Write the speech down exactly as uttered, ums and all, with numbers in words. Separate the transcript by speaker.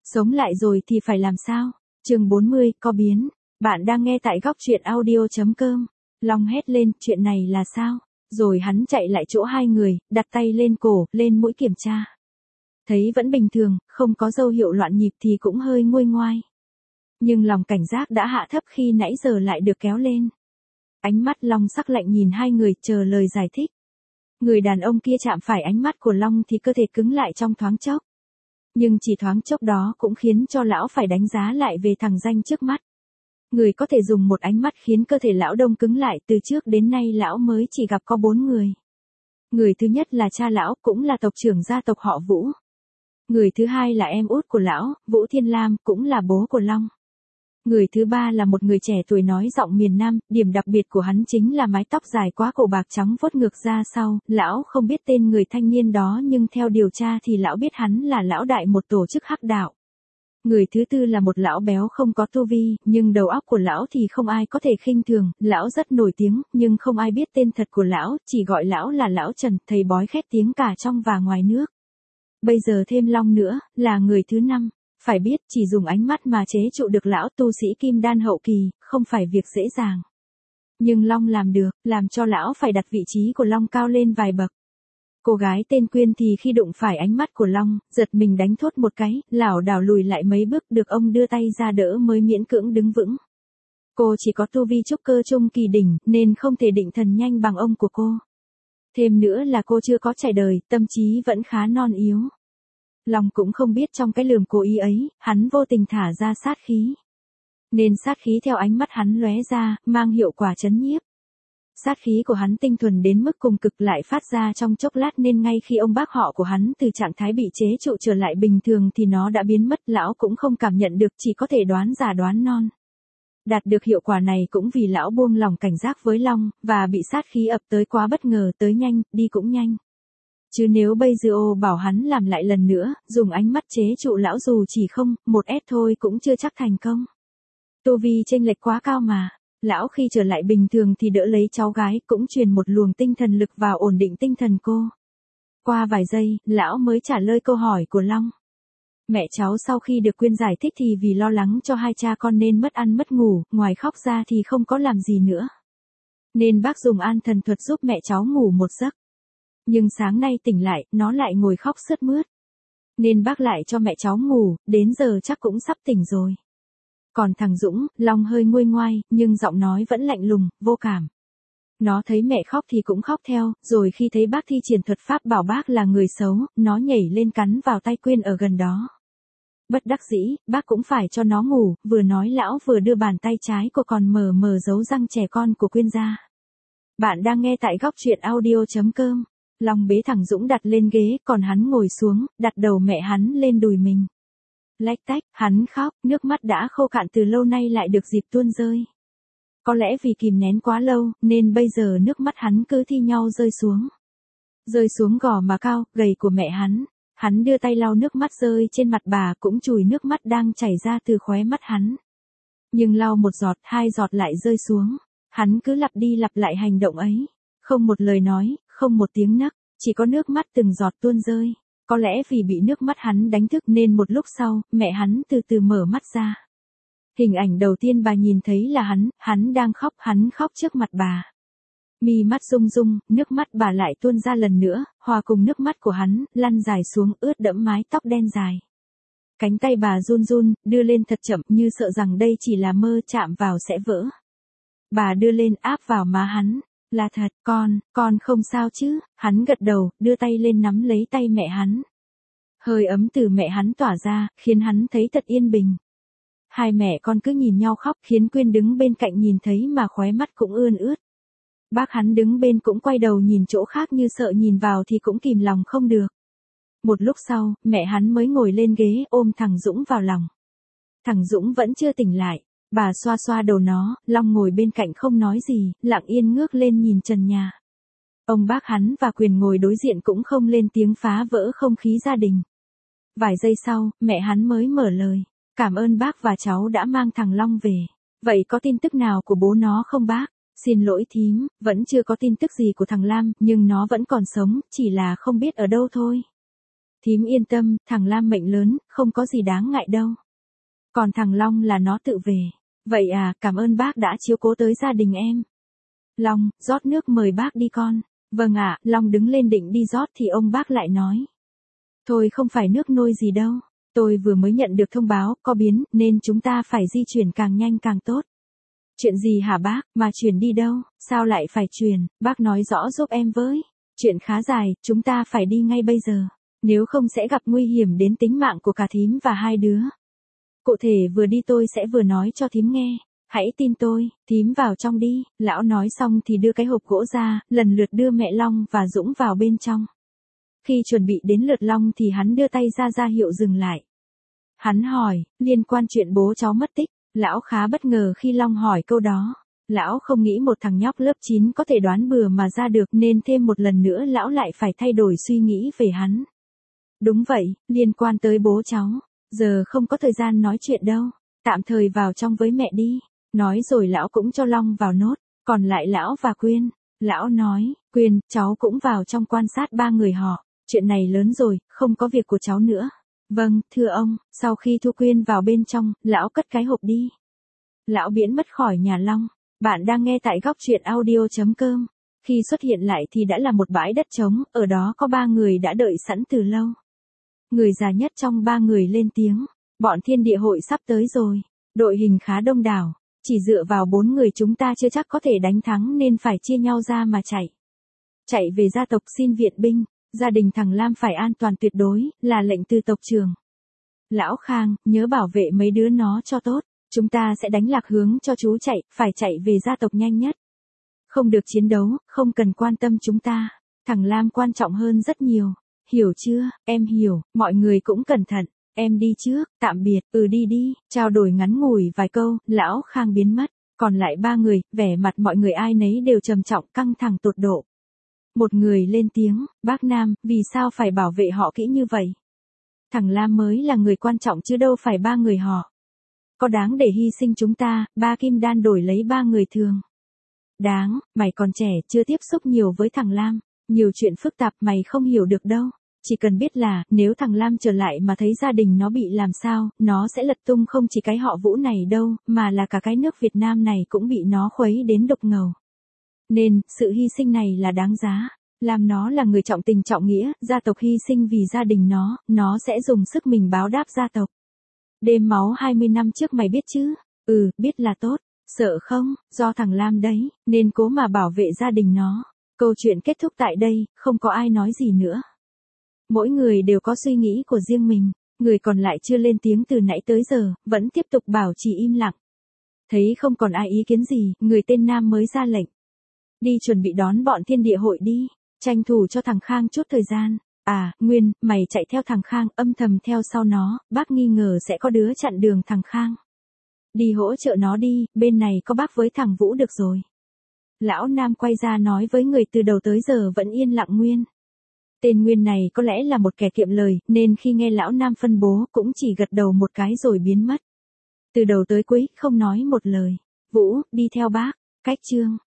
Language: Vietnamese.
Speaker 1: Sống lại rồi thì phải làm sao? Chương bốn mươi, có biến. Bạn đang nghe tại góc truyện audio chấm com. Long hét lên, chuyện này là sao? Rồi hắn chạy lại chỗ hai người, đặt tay lên cổ, lên mũi kiểm tra. Thấy vẫn bình thường, không có dấu hiệu loạn nhịp thì cũng hơi nguôi ngoai. Nhưng lòng cảnh giác đã hạ thấp khi nãy giờ lại được kéo lên. Ánh mắt Long sắc lạnh nhìn hai người, chờ lời giải thích. Người đàn ông kia chạm phải ánh mắt của Long thì cơ thể cứng lại trong thoáng chốc. Nhưng chỉ thoáng chốc đó cũng khiến cho lão phải đánh giá lại về thằng danh trước mắt. Người có thể dùng một ánh mắt khiến cơ thể lão đông cứng lại, từ trước đến nay lão mới chỉ gặp có bốn người. Người thứ nhất là cha lão, cũng là tộc trưởng gia tộc họ Vũ. Người thứ hai là em út của lão, Vũ Thiên Lam, cũng là bố của Long. Người thứ ba là một người trẻ tuổi nói giọng miền Nam, điểm đặc biệt của hắn chính là mái tóc dài quá cổ bạc trắng vuốt ngược ra sau, lão không biết tên người thanh niên đó nhưng theo điều tra thì lão biết hắn là lão đại một tổ chức hắc đạo. Người thứ tư là một lão béo không có tu vi, nhưng đầu óc của lão thì không ai có thể khinh thường, lão rất nổi tiếng, nhưng không ai biết tên thật của lão, chỉ gọi lão là lão Trần, thầy bói khét tiếng cả trong và ngoài nước. Bây giờ thêm Long nữa, là người thứ năm. Phải biết, chỉ dùng ánh mắt mà chế trụ được lão tu sĩ kim đan hậu kỳ, không phải việc dễ dàng. Nhưng Long làm được, làm cho lão phải đặt vị trí của Long cao lên vài bậc. Cô gái tên Quyên thì khi đụng phải ánh mắt của Long, giật mình đánh thốt một cái, lảo đảo lùi lại mấy bước, được ông đưa tay ra đỡ mới miễn cưỡng đứng vững. Cô chỉ có tu vi trúc cơ trung kỳ đỉnh, nên không thể định thần nhanh bằng ông của cô. Thêm nữa là cô chưa có trải đời, tâm trí vẫn khá non yếu. Long cũng không biết trong cái lườm cố ý ấy, hắn vô tình thả ra sát khí. Nên sát khí theo ánh mắt hắn lóe ra, mang hiệu quả chấn nhiếp. Sát khí của hắn tinh thuần đến mức cùng cực lại phát ra trong chốc lát nên ngay khi ông bác họ của hắn từ trạng thái bị chế trụ trở lại bình thường thì nó đã biến mất, lão cũng không cảm nhận được, chỉ có thể đoán giả đoán non. Đạt được hiệu quả này cũng vì lão buông lòng cảnh giác với Long, và bị sát khí ập tới quá bất ngờ, tới nhanh, đi cũng nhanh. Chứ nếu bây giờ ô bảo hắn làm lại lần nữa, dùng ánh mắt chế trụ lão dù chỉ không, một ét thôi cũng chưa chắc thành công. Tu vi chênh lệch quá cao mà. Lão khi trở lại bình thường thì đỡ lấy cháu gái, cũng truyền một luồng tinh thần lực vào ổn định tinh thần cô. Qua vài giây, lão mới trả lời câu hỏi của Long. Mẹ cháu sau khi được Quyên giải thích thì vì lo lắng cho hai cha con nên mất ăn mất ngủ, ngoài khóc ra thì không có làm gì nữa. Nên bác dùng an thần thuật giúp mẹ cháu ngủ một giấc. Nhưng sáng nay tỉnh lại, nó lại ngồi khóc sướt mướt. Nên bác lại cho mẹ cháu ngủ, đến giờ chắc cũng sắp tỉnh rồi. Còn thằng Dũng, Long hơi nguôi ngoai, nhưng giọng nói vẫn lạnh lùng, vô cảm. Nó thấy mẹ khóc thì cũng khóc theo, rồi khi thấy bác thi triển thuật pháp bảo bác là người xấu, nó nhảy lên cắn vào tay Quyên ở gần đó. Bất đắc dĩ, bác cũng phải cho nó ngủ, vừa nói lão vừa đưa bàn tay trái của còn mờ mờ giấu răng trẻ con của Quyên ra. Bạn đang nghe tại góc truyện audio chấm com. Long bế thằng Dũng đặt lên ghế, còn hắn ngồi xuống, đặt đầu mẹ hắn lên đùi mình. Lách tách, hắn khóc, nước mắt đã khô cạn từ lâu nay lại được dịp tuôn rơi. Có lẽ vì kìm nén quá lâu, nên bây giờ nước mắt hắn cứ thi nhau rơi xuống. Rơi xuống gò má cao, gầy của mẹ hắn. Hắn đưa tay lau nước mắt rơi trên mặt bà, cũng chùi nước mắt đang chảy ra từ khóe mắt hắn. Nhưng lau một giọt, hai giọt lại rơi xuống. Hắn cứ lặp đi lặp lại hành động ấy. Không một lời nói, không một tiếng nấc, chỉ có nước mắt từng giọt tuôn rơi. Có lẽ vì bị nước mắt hắn đánh thức nên một lúc sau, mẹ hắn từ từ mở mắt ra. Hình ảnh đầu tiên bà nhìn thấy là hắn, hắn đang khóc, hắn khóc trước mặt bà. Mi mắt rung rung, nước mắt bà lại tuôn ra lần nữa, hòa cùng nước mắt của hắn, lăn dài xuống ướt đẫm mái tóc đen dài. Cánh tay bà run run, đưa lên thật chậm như sợ rằng đây chỉ là mơ, chạm vào sẽ vỡ. Bà đưa lên áp vào má hắn. Là thật, con, con không sao chứ, hắn gật đầu, đưa tay lên nắm lấy tay mẹ hắn. Hơi ấm từ mẹ hắn tỏa ra, khiến hắn thấy thật yên bình. Hai mẹ con cứ nhìn nhau khóc, khiến Quyên đứng bên cạnh nhìn thấy mà khóe mắt cũng ươn ướt. Bác hắn đứng bên cũng quay đầu nhìn chỗ khác như sợ nhìn vào thì cũng kìm lòng không được. Một lúc sau, mẹ hắn mới ngồi lên ghế ôm thằng Dũng vào lòng. Thằng Dũng vẫn chưa tỉnh lại. Bà xoa xoa đầu nó, Long ngồi bên cạnh không nói gì, lặng yên ngước lên nhìn trần nhà. Ông bác hắn và Quyền ngồi đối diện cũng không lên tiếng phá vỡ không khí gia đình. Vài giây sau, mẹ hắn mới mở lời. Cảm ơn bác và cháu đã mang thằng Long về. Vậy có tin tức nào của bố nó không bác? Xin lỗi thím, vẫn chưa có tin tức gì của thằng Lam, nhưng nó vẫn còn sống, chỉ là không biết ở đâu thôi. Thím yên tâm, thằng Lam mệnh lớn, không có gì đáng ngại đâu. Còn thằng Long là nó tự về. Vậy à, cảm ơn bác đã chiếu cố tới gia đình em. Long, rót nước mời bác đi con. Vâng ạ, Long đứng lên định đi rót thì ông bác lại nói. Thôi không phải nước nôi gì đâu. Tôi vừa mới nhận được thông báo, có biến, nên chúng ta phải di chuyển càng nhanh càng tốt. Chuyện gì hả bác, mà chuyển đi đâu, sao lại phải chuyển, bác nói rõ giúp em với. Chuyện khá dài, chúng ta phải đi ngay bây giờ. Nếu không sẽ gặp nguy hiểm đến tính mạng của cả thím và hai đứa. Cụ thể vừa đi tôi sẽ vừa nói cho thím nghe. Hãy tin tôi, thím vào trong đi. Lão nói xong thì đưa cái hộp gỗ ra, lần lượt đưa mẹ Long và Dũng vào bên trong. Khi chuẩn bị đến lượt Long thì hắn đưa tay ra ra hiệu dừng lại. Hắn hỏi, liên quan chuyện bố cháu mất tích. Lão khá bất ngờ khi Long hỏi câu đó. Lão không nghĩ một thằng nhóc lớp chín có thể đoán bừa mà ra được nên thêm một lần nữa lão lại phải thay đổi suy nghĩ về hắn. Đúng vậy, liên quan tới bố cháu. Giờ không có thời gian nói chuyện đâu. Tạm thời vào trong với mẹ đi. Nói rồi lão cũng cho Long vào nốt. Còn lại lão và Quyên. Lão nói, Quyên, cháu cũng vào trong quan sát ba người họ. Chuyện này lớn rồi, không có việc của cháu nữa. Vâng, thưa ông. Sau khi thu Quyên vào bên trong, lão cất cái hộp đi. Lão biến mất khỏi nhà Long. Bạn đang nghe tại góc truyện audio chấm com. Khi xuất hiện lại thì đã là một bãi đất trống, ở đó có ba người đã đợi sẵn từ lâu. Người già nhất trong ba người lên tiếng, bọn thiên địa hội sắp tới rồi, đội hình khá đông đảo, chỉ dựa vào bốn người chúng ta chưa chắc có thể đánh thắng nên phải chia nhau ra mà chạy. Chạy về gia tộc xin viện binh, gia đình thằng Lam phải an toàn tuyệt đối, là lệnh từ tộc trưởng. Lão Khang, nhớ bảo vệ mấy đứa nó cho tốt, chúng ta sẽ đánh lạc hướng cho chú chạy, phải chạy về gia tộc nhanh nhất. Không được chiến đấu, không cần quan tâm chúng ta, thằng Lam quan trọng hơn rất nhiều. Hiểu chưa, em hiểu, mọi người cũng cẩn thận, em đi trước, tạm biệt, ừ đi đi, trao đổi ngắn ngủi vài câu, lão Khang biến mất, còn lại ba người, vẻ mặt mọi người ai nấy đều trầm trọng căng thẳng tột độ. Một người lên tiếng, bác Nam, vì sao phải bảo vệ họ kỹ như vậy? Thằng Lam mới là người quan trọng chứ đâu phải ba người họ. Có đáng để hy sinh chúng ta, ba kim đan đổi lấy ba người thường? Đáng, mày còn trẻ, chưa tiếp xúc nhiều với thằng Lam. Nhiều chuyện phức tạp mày không hiểu được đâu. Chỉ cần biết là, nếu thằng Lam trở lại mà thấy gia đình nó bị làm sao, nó sẽ lật tung không chỉ cái họ Vũ này đâu, mà là cả cái nước Việt Nam này cũng bị nó khuấy đến đục ngầu. Nên, sự hy sinh này là đáng giá. Làm nó là người trọng tình trọng nghĩa, gia tộc hy sinh vì gia đình nó, nó sẽ dùng sức mình báo đáp gia tộc. Đêm máu hai mươi năm trước mày biết chứ? Ừ, biết là tốt. Sợ không, do thằng Lam đấy, nên cố mà bảo vệ gia đình nó. Câu chuyện kết thúc tại đây, không có ai nói gì nữa. Mỗi người đều có suy nghĩ của riêng mình, người còn lại chưa lên tiếng từ nãy tới giờ, vẫn tiếp tục bảo trì im lặng. Thấy không còn ai ý kiến gì, người tên Nam mới ra lệnh. Đi chuẩn bị đón bọn thiên địa hội đi, tranh thủ cho thằng Khang chút thời gian. À, Nguyên, mày chạy theo thằng Khang, âm thầm theo sau nó, bác nghi ngờ sẽ có đứa chặn đường thằng Khang. Đi hỗ trợ nó đi, bên này có bác với thằng Vũ được rồi. Lão Nam quay ra nói với người từ đầu tới giờ vẫn yên lặng Nguyên. Tên Nguyên này có lẽ là một kẻ kiệm lời, nên khi nghe lão Nam phân bố cũng chỉ gật đầu một cái rồi biến mất. Từ đầu tới cuối, không nói một lời. Vũ, đi theo bác. Cách chương.